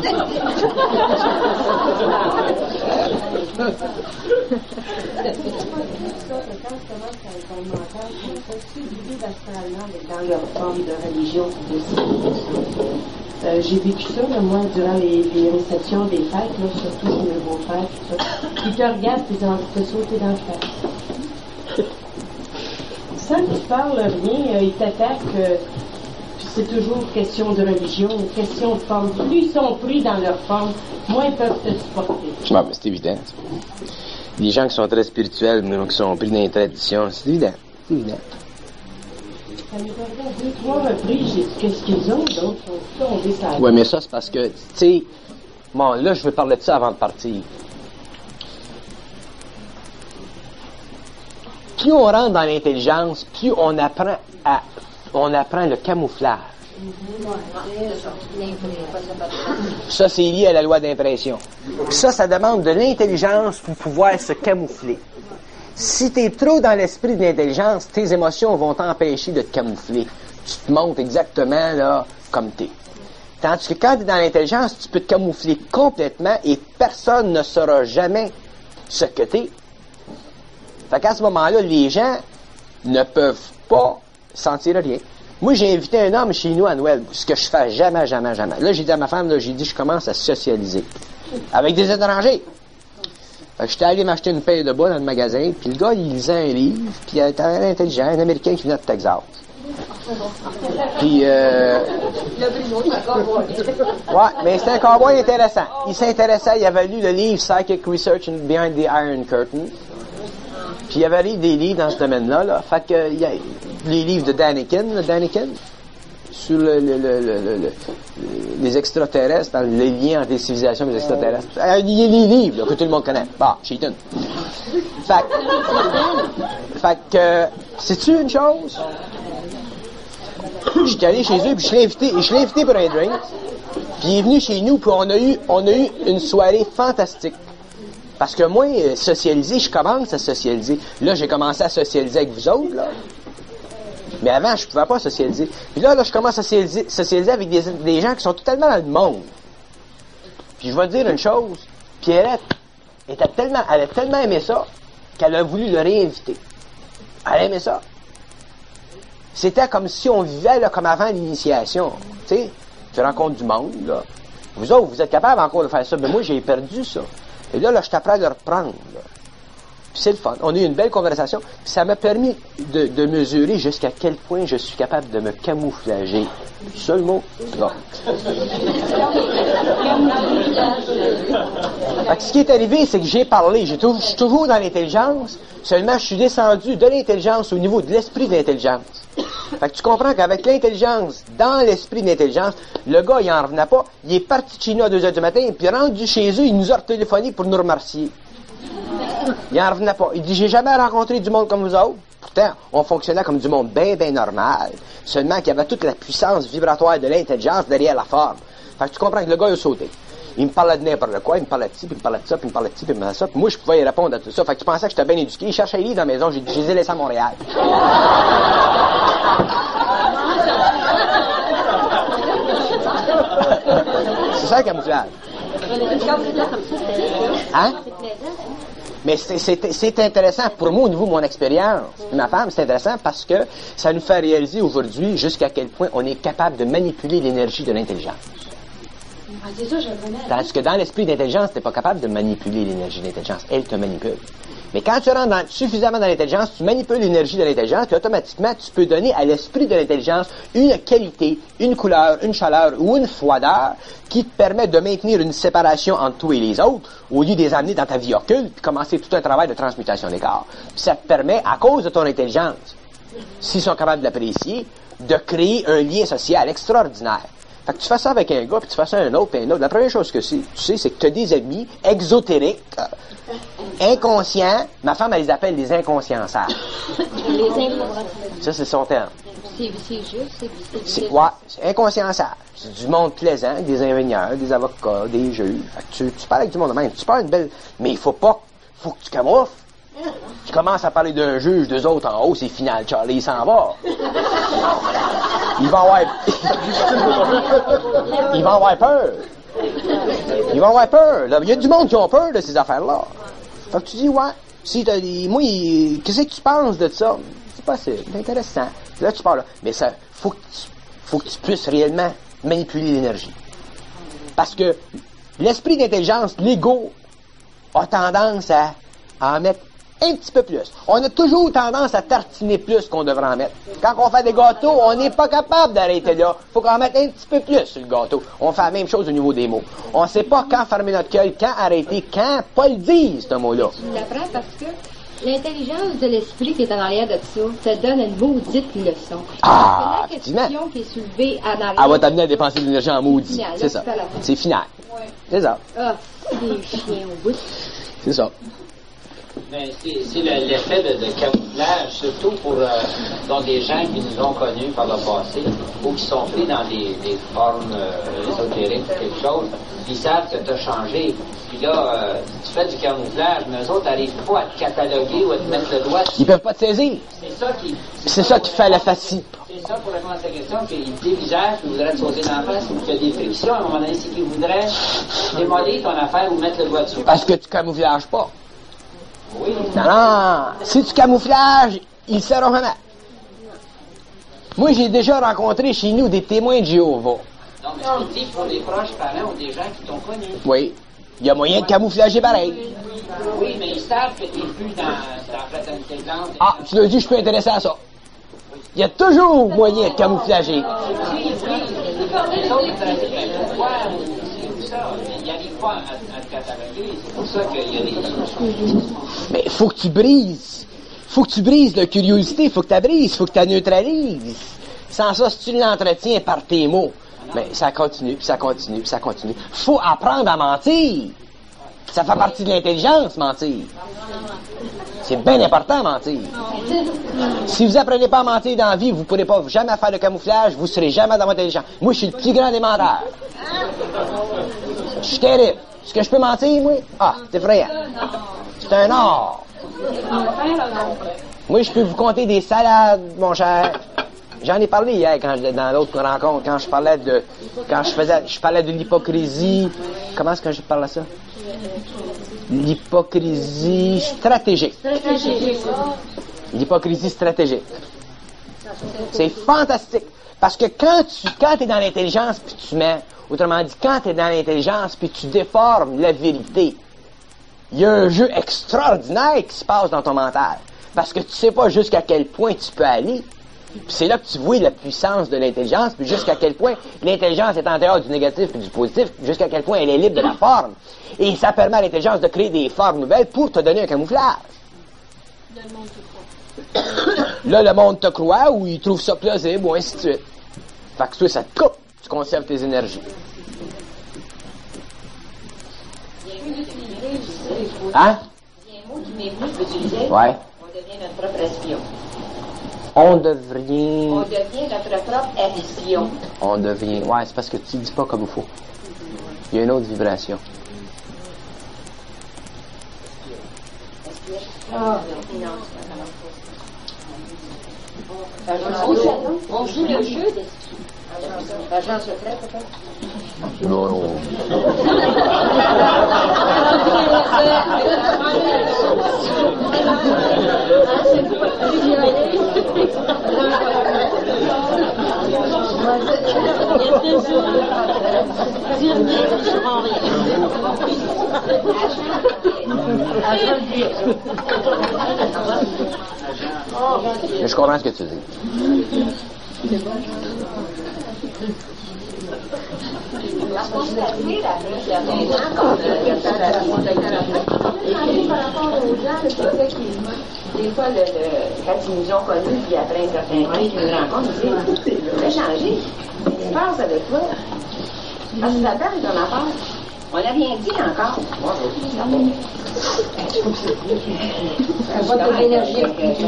Dans leur forme de religion. Euh, j'ai vécu ça, là, moi, durant les, les réceptions des fêtes, là, surtout chez mes beaux-frères, tout ça. Ils te regardent, puis ils ont envie de te sauter dans le face. Sans qu'ils parlent rien, euh, ils t'attaquent, euh, puis c'est toujours question de religion, question de forme. Plus ils sont pris dans leur forme, moins ils peuvent se supporter. Ah, mais c'est évident. Les gens qui sont très spirituels, mais qui sont pris dans les traditions, c'est évident. C'est évident. Ça nous arrive deux, trois reprises, j'ai dit qu'est-ce qu'ils ont, donc ils sont tombés ça. Oui, mais ça, c'est parce que, tu sais, bon, là, je veux parler de ça avant de partir. Plus on rentre dans l'intelligence, plus on apprend à, on apprend le camouflage. Ça, c'est lié à la loi d'impression. Ça, ça demande de l'intelligence pour pouvoir se camoufler. Si tu es trop dans l'esprit de l'intelligence, tes émotions vont t'empêcher de te camoufler. Tu te montres exactement là comme t'es. Tandis que quand tu es dans l'intelligence, tu peux te camoufler complètement et personne ne saura jamais ce que tu es. Fait qu'à ce moment-là, les gens ne peuvent pas sentir rien. Moi, j'ai invité un homme chez nous à Noël, ce que je fais jamais, jamais, jamais. Là, j'ai dit à ma femme, là, j'ai dit, je commence à socialiser. Avec des étrangers. Fait que j'étais allé m'acheter une paille de bois dans le magasin, puis le gars, il lisait un livre, puis il était intelligent, un Américain qui venait de Texas. Puis, euh... ouais, mais c'était un cowboy intéressant. Il s'intéressait, il avait lu le livre Psychic Research Behind the Iron Curtain. Puis il avait lu des livres dans ce domaine-là, là. Fait que, il y a les livres de Daniken, là, Daniken, sur le, le, le, le, le, le, les extraterrestres, dans les liens entre les civilisations et les extraterrestres. Euh, il y a les livres, là, que tout le monde connaît. Bah, Cheaton. Fait que, fait que, sais-tu une chose? J'étais allé chez eux, puis je l'ai invité, je l'ai invité pour un drink. Puis il est venu chez nous, puis on a eu, on a eu une soirée fantastique. Parce que moi, socialiser, je commence à socialiser. Là, j'ai commencé à socialiser avec vous autres, là. Mais avant, je pouvais pas socialiser. Puis là, là, je commence à socialiser, socialiser avec des, des gens qui sont totalement dans le monde. Puis je vais te dire une chose. Pierrette était tellement, elle a tellement aimé ça qu'elle a voulu le réinviter. Elle aimait ça. C'était comme si on vivait là, comme avant l'initiation. Tu sais, tu rencontres du monde, là. Vous autres, vous êtes capables encore de faire ça. Mais moi, j'ai perdu ça. Et là, là, je t'apprends à le reprendre. Là. Puis c'est le fun. On a eu une belle conversation. Puis ça m'a permis de, de mesurer jusqu'à quel point je suis capable de me camouflager. Seul mot? Non. Fait que ce qui est arrivé, c'est que j'ai parlé. J'ai tou- je suis toujours dans l'intelligence. Seulement, je suis descendu de l'intelligence au niveau de l'esprit de l'intelligence. Fait que tu comprends qu'avec l'intelligence, dans l'esprit de l'intelligence, le gars, il en revenait pas. Il est parti de chez nous à deux heures du matin, puis rendu chez eux, il nous a retéléphoné pour nous remercier. Il en revenait pas. Il dit, j'ai jamais rencontré du monde comme vous autres. Pourtant, on fonctionnait comme du monde bien, bien normal. Seulement qu'il y avait toute la puissance vibratoire de l'intelligence derrière la forme. Fait que tu comprends que le gars, il a sauté. Il me parlait de n'importe quoi, il me parlait de ci, puis il me parlait de ça, puis il me parlait de ci, puis il me parlait de ça. Puis moi, je pouvais y répondre à tout ça. Fait que tu pensais que j'étais bien éduqué. Il cherchait les livres dans la maison. J'ai dit, je les ai laissés à Montréal. C'est ça le camouflage. Hein? Mais c'est, c'est, c'est intéressant pour moi au niveau de mon expérience. Ma femme, c'est intéressant parce que ça nous fait réaliser aujourd'hui jusqu'à quel point on est capable de manipuler l'énergie de l'intelligence. Ah, c'est ça, je reconnais. Parce que dans l'esprit d'intelligence, tu n'es pas capable de manipuler l'énergie de l'intelligence. Elle te manipule. Mais quand tu rentres dans, suffisamment dans l'intelligence, tu manipules l'énergie de l'intelligence, puis automatiquement, tu peux donner à l'esprit de l'intelligence une qualité, une couleur, une chaleur ou une froideur qui te permet de maintenir une séparation entre toi et les autres, au lieu de les amener dans ta vie occulte, puis commencer tout un travail de transmutation des corps. Puis ça te permet, à cause de ton intelligence, s'ils sont capables de l'apprécier, de créer un lien social extraordinaire. Fait que tu fais ça avec un gars, puis tu fais ça avec un autre, puis un autre. La première chose que c'est, tu sais, c'est que tu as des amis exotériques, inconscients. Ma femme, elle les appelle les inconsciençables. Les inconscients. Ça, c'est son terme. C'est, c'est juste, c'est, c'est, C'est, ouais, c'est inconsciençable. C'est du monde plaisant, des ingénieurs, des avocats, des juges. Fait que tu, tu parles avec du monde de même. Tu parles une belle... Mais il faut pas... faut que tu camoufles. Tu commences à parler d'un juge, deux autres en haut, c'est final. Charlie, il s'en va. Il va avoir... il va avoir peur. Il va avoir peur. Là, il y a du monde qui ont peur de ces affaires-là. Fait que tu dis, ouais, si t'as des... Moi, il... qu'est-ce que tu penses de ça? C'est possible, c'est intéressant. Là, tu parles là. Mais ça, faut que tu, faut que tu puisses réellement manipuler l'énergie. Parce que l'esprit d'intelligence, l'ego, a tendance à, à en mettre Un petit peu plus. On a toujours tendance à tartiner plus qu'on devrait en mettre. Quand on fait des gâteaux, on n'est pas capable d'arrêter là. Il faut qu'on en mette un petit peu plus sur le gâteau. On fait la même chose au niveau des mots. On ne sait pas quand fermer notre cœur, quand arrêter, quand pas le dire, ce mot-là. Tu l'apprends parce que l'intelligence de l'esprit qui est en arrière de ça te donne une maudite leçon. Ah, la question qui est soulevée en arrière. Elle va t'amener à dépenser de l'énergie en maudit. Final, C'est là, ça. tu fais la fin. C'est final. Ouais. C'est ça. Ah, c'est des chiens au bout. C'est ça. Mais c'est c'est le- l'effet de, de camouflage, surtout pour euh, dans des gens qui nous ont connus par le passé ou qui sont pris dans des, des formes euh, ésotériques ou quelque chose, puis ils savent que tu as changé. Puis là, euh, tu fais du camouflage, mais eux autres n'arrivent pas à te cataloguer ou à te mettre le doigt dessus. Ils peuvent pas te saisir. C'est ça qui... C'est ça qui fait la facie. C'est ça pour répondre à ta question, qu'ils te dévisagent, puis voudraient te sauter dans la face, ou qu'il y a des frictions à un moment donné, c'est qu'ils voudraient démolir ton affaire ou mettre le doigt dessus. Parce que tu camouflages pas. Oui. Non, non. Si tu camouflages, ils ne sauront jamais. Moi, j'ai déjà rencontré chez nous des témoins de Jéhovah. Non, mais je te dis, pour les proches parents ou des gens qui t'ont connu. Oui. Il y a moyen de camouflager pareil. Oui, mais ils savent que tu n'es plus dans, dans la fraternité blanche. Ah, tu l'as dit, je peux intéresser à ça. Il y a toujours moyen de camouflager. Oui, oui. Les autres, ils voudraient dire, ben, pourquoi, ou ça, mais ils n'arrivent pas à, à te cataloguer. C'est pour ça qu'il y a des... Mais il faut que tu brises. faut que tu brises la curiosité, il faut que tu la brises, il faut que tu la neutralises. Sans ça, si tu l'entretiens par tes mots, ben, ça continue, puis ça continue, puis ça continue. faut apprendre à mentir. Ça fait partie de l'intelligence, mentir. C'est bien important, mentir. Si vous apprenez pas à mentir dans la vie, vous ne pourrez pas jamais faire de camouflage, vous ne serez jamais dans votre intelligence. Moi, je suis le plus grand des menteurs. Je suis terrible. Est-ce que je peux mentir, moi? Ah, c'est effrayant. C'est un art. Moi, je peux vous compter des salades, mon cher. J'en ai parlé hier quand j'étais dans l'autre rencontre, quand je parlais de, quand je faisais, je parlais de l'hypocrisie. Comment est-ce que je parle de ça? L'hypocrisie stratégique. L'hypocrisie stratégique. C'est fantastique. Parce que quand tu, quand t'es dans l'intelligence puis tu mets, autrement dit, quand t'es dans l'intelligence puis tu déformes la vérité, il y a un jeu extraordinaire qui se passe dans ton mental. Parce que tu sais pas jusqu'à quel point tu peux aller. Puis c'est là que tu vois la puissance de l'intelligence, puis jusqu'à quel point l'intelligence est en dehors du négatif et du positif, jusqu'à quel point elle est libre de la forme. Et ça permet à l'intelligence de créer des formes nouvelles pour te donner un camouflage. Là, le monde te croit ou il trouve ça plausible ou ainsi de suite. Fait que toi, ça te coupe. Tu conserves tes énergies. Hein? Il y a un mot qui m'est venu, je peux utiliser. Ouais. On devient notre propre espion. On devient... On devient notre propre espion. On devient... Ouais, c'est parce que tu dis pas comme il faut. Il y a une autre vibration. Ah, non, on joue le jeu d'espion. L'agent secret, peut-être? Non, non. Mais je comprends ce que tu dis. Par rapport aux gens, c'est vrai que des fois, le, le, quand ils nous ont connus, puis après un certain temps, ils nous rencontrent, ils disent, tu devrais changer. Qu'est-ce qui se passe avec toi? Parce que ça donne ton affaire. On n'a rien dit encore. Votre énergie.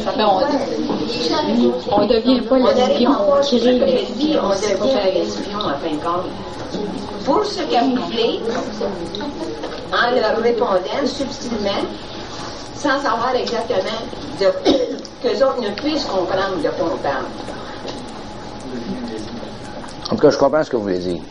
On devient pas l'espion, on crée l'espion. On devient l'espion, en fin de compte. Pour se camoufler, en leur répondant subtilement, sans savoir exactement de, qu'eux autres ne puissent comprendre de quoi on parle. En tout cas, je comprends ce que vous voulez dire.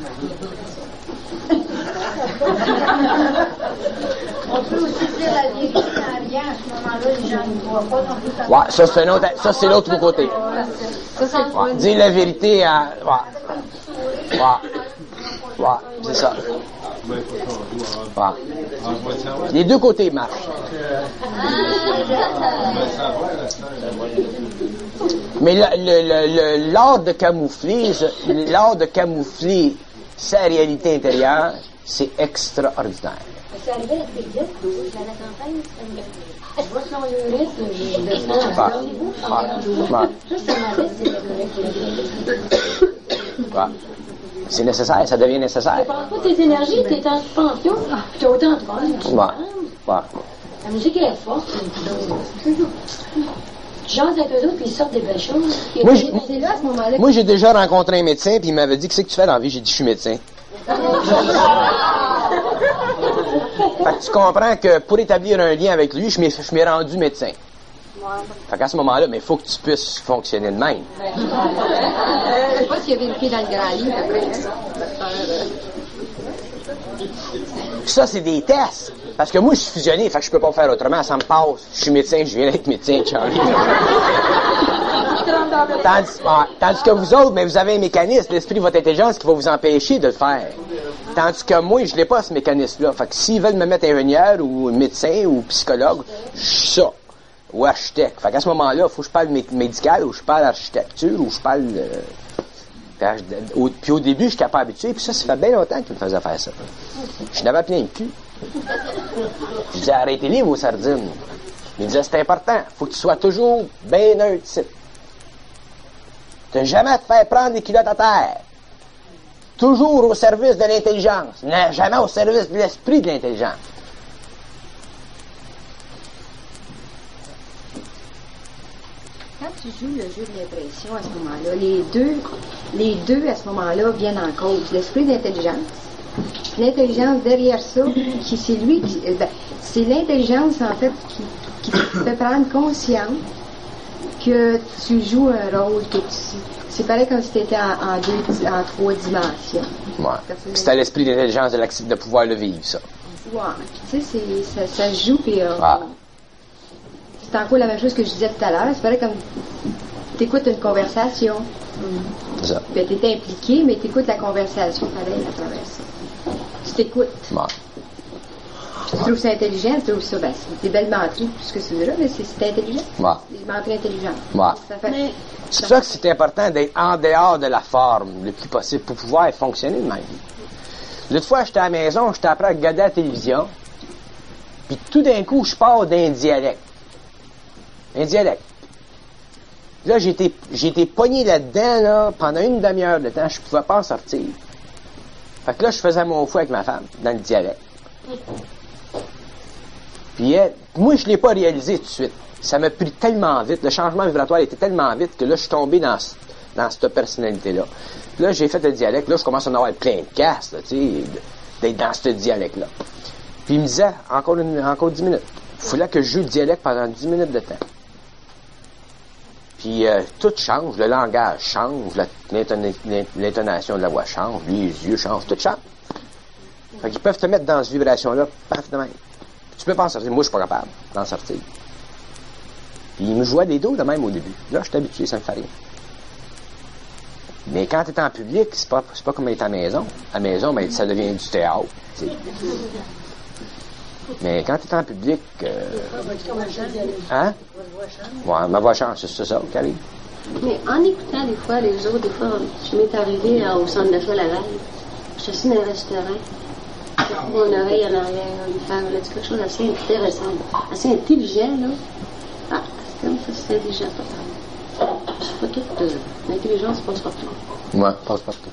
On peut aussi dire la vérité en rien. À ce moment-là, les gens ne voient pas non plus. Ouais, ça c'est un autre, ça c'est l'autre côté. Ouais, dire la vérité à, ouais. Ouais. Ouais. c'est ça. Ouais. Les deux côtés marchent. Mais le, le, le, le, l'art de camoufler, l'art de camoufler sa réalité intérieure, c'est extraordinaire. C'est arrivé à la Tréguette, à la campagne, je vois son rythme, je descends Ouais. Ouais. juste à ma tête, c'est Ouais. C'est nécessaire, ça devient nécessaire. Tu ne pas tes énergies, tu es en suspension, puis tu as autant de fun. Ouais. Ouais. La musique elle est forte. Tu jases avec eux autres, puis ils sortent des belles choses. Et Moi, puis, j'ai- c'est là, à ce moment-là. Moi, j'ai déjà rencontré un médecin, puis il m'avait dit, qu'est-ce que tu fais dans la vie? J'ai dit, je suis médecin. Fait que tu comprends que pour établir un lien avec lui, je m'ai, je m'ai rendu médecin. Fait qu'à ce moment-là, mais il faut que tu puisses fonctionner de même. Je sais pas s'il y avait une fille dans le grand livre après. Ça, c'est des tests. Parce que moi, je suis fusionné, fait que je peux pas faire autrement. Ça me passe. Je suis médecin, je viens d'être médecin, Charlie. Tandis, ah, tandis que vous autres, mais vous avez un mécanisme, l'esprit de votre intelligence qui va vous empêcher de le faire. Tandis que moi, je n'ai pas ce mécanisme-là. Fait que s'ils veulent me mettre ingénieur ou médecin ou psychologue, je suis ça. Ou architecte. Fait qu'à ce moment-là, il faut que je parle mé- médical ou je parle architecture ou je parle... Euh, puis, je- au, puis au début, je n'étais pas habitué. Puis ça, ça fait bien longtemps qu'il me faisait faire ça. Je n'avais plein le cul. Je disais, arrêtez-les vos sardines. Il disait, c'est important. Il faut que tu sois toujours bien neutre. Tu n'as jamais à te faire prendre des culottes à terre. Toujours au service de l'intelligence. Non, jamais au service de l'esprit de l'intelligence. Quand tu joues le jeu de l'impression à ce moment-là, les deux, les deux à ce moment-là viennent en cause. L'esprit d'intelligence, l'intelligence derrière ça, qui c'est lui, qui, euh, ben, c'est l'intelligence en fait qui, qui te fait prendre conscience que tu joues un rôle, que tu, c'est pareil comme si tu étais en, en, deux, en trois dimensions. Ouais. C'est à l'esprit d'intelligence de, l'acc- de pouvoir le vivre, ça. Ouais, tu sais, c'est, ça, ça se joue, puis euh, Ah. c'est encore la même chose que je disais tout à l'heure. C'est pareil comme tu écoutes une conversation. C'est ça. Ben, t'es impliqué, mais t'écoutes la conversation pareil à travers ça. Tu t'écoutes. Ouais. Tu trouves ça intelligent, tu trouves ça, ben, c'est des belles menteries, tout ce que tu veux là, mais c'est, c'est intelligent. Ouais. Des menteries intelligentes. Ouais. Ça fait, C'est pour ça que c'est important d'être en dehors de la forme le plus possible pour pouvoir fonctionner de même. L'autre fois, j'étais à la maison, j'étais après à regarder la télévision, puis tout d'un coup, je pars d'un dialecte. Un dialecte. Là, j'ai été, j'ai été pogné là-dedans, là, pendant une demi-heure de temps, je pouvais pas en sortir. Fait que là, je faisais mon fou avec ma femme, dans le dialecte. Puis elle, moi, je l'ai pas réalisé tout de suite. Ça m'a pris tellement vite, le changement vibratoire était tellement vite que là, je suis tombé dans, ce- dans cette personnalité-là. Puis là, j'ai fait le dialecte, là, je commence à en avoir plein de casse, là, tu sais, d'être dans ce dialecte-là. Puis il me disait, encore, une, encore dix minutes. Il fallait que je joue le dialecte pendant dix minutes de temps. Puis euh, tout change, le langage change, la- l'intona- l'intonation de la voix change, les yeux changent, tout change. Fait qu'ils peuvent te mettre dans cette vibration-là, paf, de même. Tu peux pas en sortir. Moi, je suis pas capable d'en sortir. Puis il me jouait des dos de même au début. Là, je suis habitué, ça me fait rien. Mais quand tu es en public, c'est pas, c'est pas comme être à la maison. À la maison, ben, ça devient du théâtre. T'sais. Mais quand tu es en public... Euh... Hein? Ouais, ma voix change, c'est ça qui arrive. Mais en écoutant des fois les autres, des fois, je m'est arrivé euh, au centre d'achat Laval. Je suis assis dans un restaurant. J'ai pris mon oreille en arrière, une femme, elle a dit quelque chose d'assez intéressant, assez intelligent, là. Ah, c'est comme ça, c'est intelligent, pas parler. Je suis pas toute. Euh, l'intelligence passe partout. Ouais, passe partout.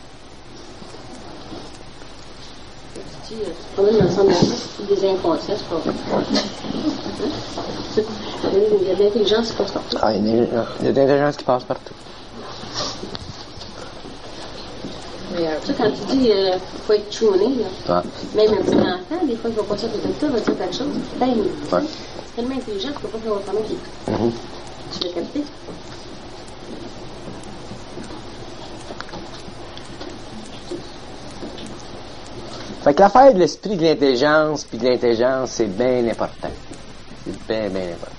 Tu dis, euh, tu te promènes dans le centre d'achat, tu trouves des inconscients, c'est pas vrai. Il y a de l'intelligence qui passe partout. Ah, il y a il y a de l'intelligence qui passe partout. Tu sais, quand tu dis qu'il euh, faut être tuné, là, Ouais. même un petit enfant, des fois, il va passer à côté de toi, il va dire quelque chose. Ben, Ouais. c'est tellement intelligent, tu peux pas faire autrement qu'il Mhm. tu l'as capté. Fait que l'affaire de l'esprit de l'intelligence puis de l'intelligence, c'est bien important. C'est bien, bien important.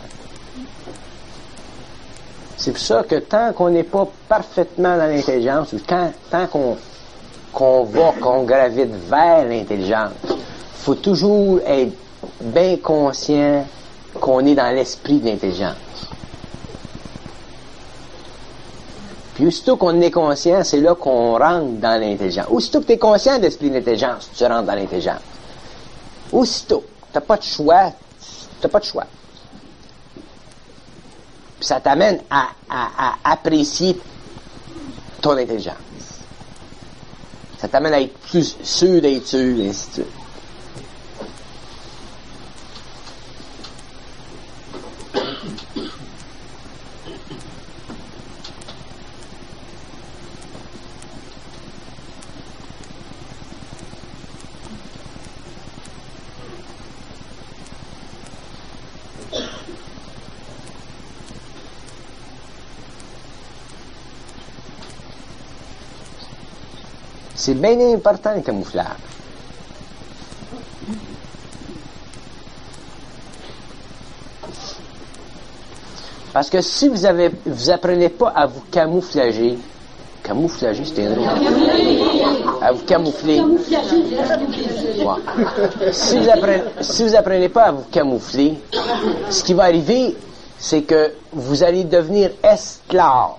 C'est pour ça que tant qu'on n'est pas parfaitement dans l'intelligence, ou tant, tant qu'on qu'on va, qu'on gravite vers l'intelligence. Il faut toujours être bien conscient qu'on est dans l'esprit de l'intelligence. Puis aussitôt qu'on est conscient, c'est là qu'on rentre dans l'intelligence. Aussitôt que tu es conscient de l'esprit d'intelligence, tu rentres dans l'intelligence. Aussitôt, tu n'as pas de choix. Tu n'as pas de choix. Puis ça t'amène à, à, à apprécier ton intelligence. Ça t'amène à être plus sûr d'être sûr, et ainsi de suite. C'est bien important le camouflage. Parce que si vous avez, vous apprenez pas à vous camouflager, camouflager, c'était un drôle. À vous camoufler. Ouais. Si vous apprenez, si vous apprenez pas à vous camoufler, ce qui va arriver, c'est que vous allez devenir esclave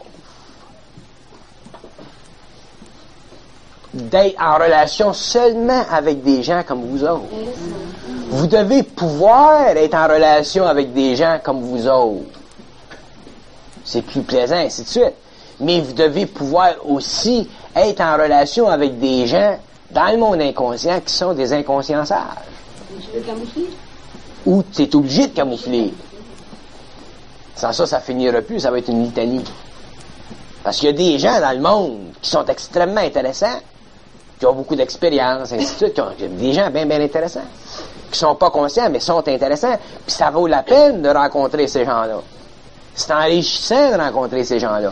d'être en relation seulement avec des gens comme vous autres. Vous devez pouvoir être en relation avec des gens comme vous autres. C'est plus plaisant, ainsi de suite. Mais vous devez pouvoir aussi être en relation avec des gens dans le monde inconscient qui sont des inconscients sages. Je peux camoufler? Ou tu es obligé de camoufler. Sans ça, ça finira plus, ça va être une litanie. Parce qu'il y a des gens dans le monde qui sont extrêmement intéressants, qui ont beaucoup d'expérience, ainsi de suite, qui ont des gens bien, bien intéressants, qui sont pas conscients, mais sont intéressants, puis ça vaut la peine de rencontrer ces gens-là. C'est enrichissant de rencontrer ces gens-là.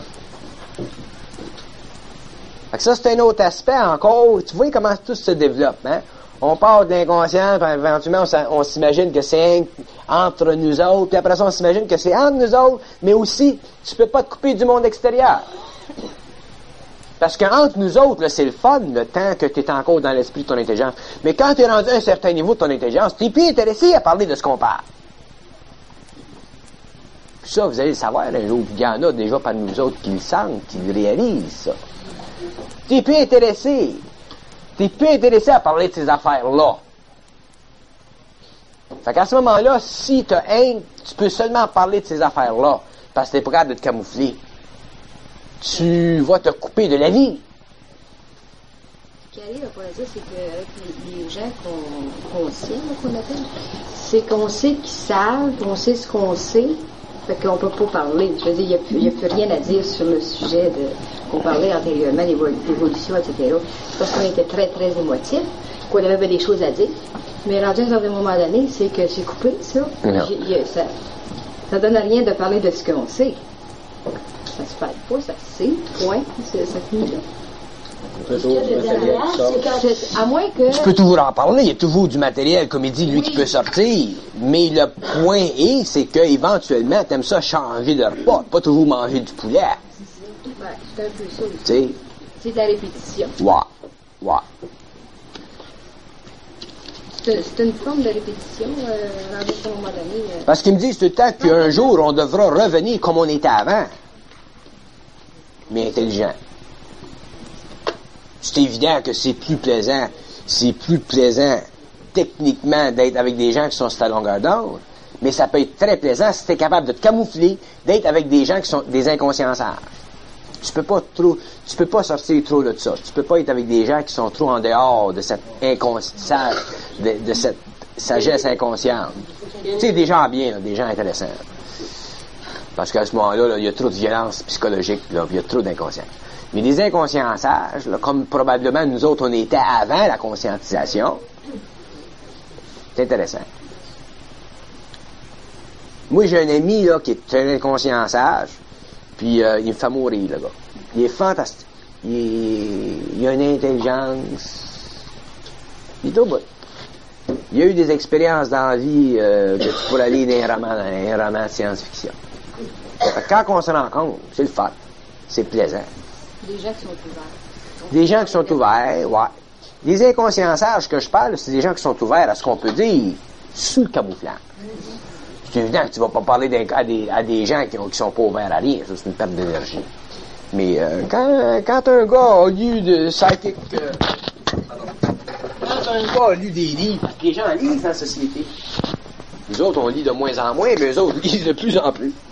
Fait que ça, c'est un autre aspect encore. Tu vois comment tout se développe, hein? On part de l'inconscient, puis éventuellement, on, on s'imagine que c'est entre nous autres, puis après ça, on s'imagine que c'est entre nous autres, mais aussi, tu peux pas te couper du monde extérieur. Parce qu'entre nous autres, là, c'est le fun, le temps que tu es encore dans l'esprit de ton intelligence. Mais quand tu es rendu à un certain niveau de ton intelligence, tu n'es plus intéressé à parler de ce qu'on parle. Puis ça, vous allez le savoir un jour. Il y en a déjà parmi nous autres qui le sentent, qui le réalisent, ça. Tu n'es plus intéressé. Tu n'es plus intéressé à parler de ces affaires-là. Fait qu'à ce moment-là, si tu as haine, tu peux seulement parler de ces affaires-là, parce que tu n'es pas capable de te camoufler. Tu vas te couper de la vie. Ce qui arrive, on pourrait dire, c'est qu'avec les, les gens qu'on, qu'on sait, qu'on appelle, c'est qu'on sait qu'ils savent, on sait ce qu'on sait, fait qu'on peut pas parler. Je veux dire, il n'y a, a plus rien à dire sur le sujet de, qu'on parlait antérieurement, l'évolution, et cetera. C'est parce qu'on était très, très émotifs, qu'on avait des choses à dire. Mais rendu à un moment donné, c'est que c'est coupé, ça. J'ai, y a, ça. Ça donne rien de parler de ce qu'on sait. Ça se fait pas, ça se sait, point, ça, ça finit là. À moins que... Tu peux toujours en parler, il y a toujours du matériel, comme il dit, lui, oui, qui peut sortir. Mais le point est, c'est qu'éventuellement, t'aimes ça changer de repas, pas toujours manger du poulet. Ouais, c'est un peu ça aussi. T'sais? C'est de la répétition. Ouais, ouais. C'est, c'est une forme de répétition, euh, rendu à un moment donné. Euh... Parce qu'ils me disent tout le temps qu'un jour, on devra revenir comme on était avant. Mais intelligent. C'est évident que c'est plus plaisant, c'est plus plaisant techniquement d'être avec des gens qui sont sur ta longueur d'onde, mais ça peut être très plaisant si tu es capable de te camoufler, d'être avec des gens qui sont des inconscients sages. Tu peux pas trop, tu peux pas sortir trop de ça. Tu peux pas être avec des gens qui sont trop en dehors de cette inconscience, de, de cette sagesse inconsciente. Tu sais, des gens bien, là, des gens intéressants. Parce qu'à ce moment-là, là, il y a trop de violence psychologique, là, il y a trop d'inconscience. Mais les inconscients sages, là, comme probablement nous autres on était avant la conscientisation, c'est intéressant. Moi, j'ai un ami là, qui est un inconscient sage, puis euh, il me fait mourir, le gars. Il est fantastique. Il, est, il a une intelligence. Il est au bout. Il a eu des expériences dans la vie euh, que tu pourrais lire dans un roman, dans un roman de science-fiction. Fait que quand on se rend compte, c'est le fun. C'est plaisant. Des gens qui sont ouverts. Des gens qui sont ouverts, ouais. Les inconscients sages que je parle, c'est des gens qui sont ouverts à ce qu'on peut dire sous le camouflage. C'est évident que tu vas pas parler d'un- à, des, à des gens qui, ont, qui sont pas ouverts à rien, ça c'est une perte d'énergie. Mais euh, quand, quand un gars a lu de psychic... Euh, quand un gars a lu des livres, parce que les gens lisent dans la société. Les autres, on lit de moins en moins, mais eux autres lisent de plus en plus.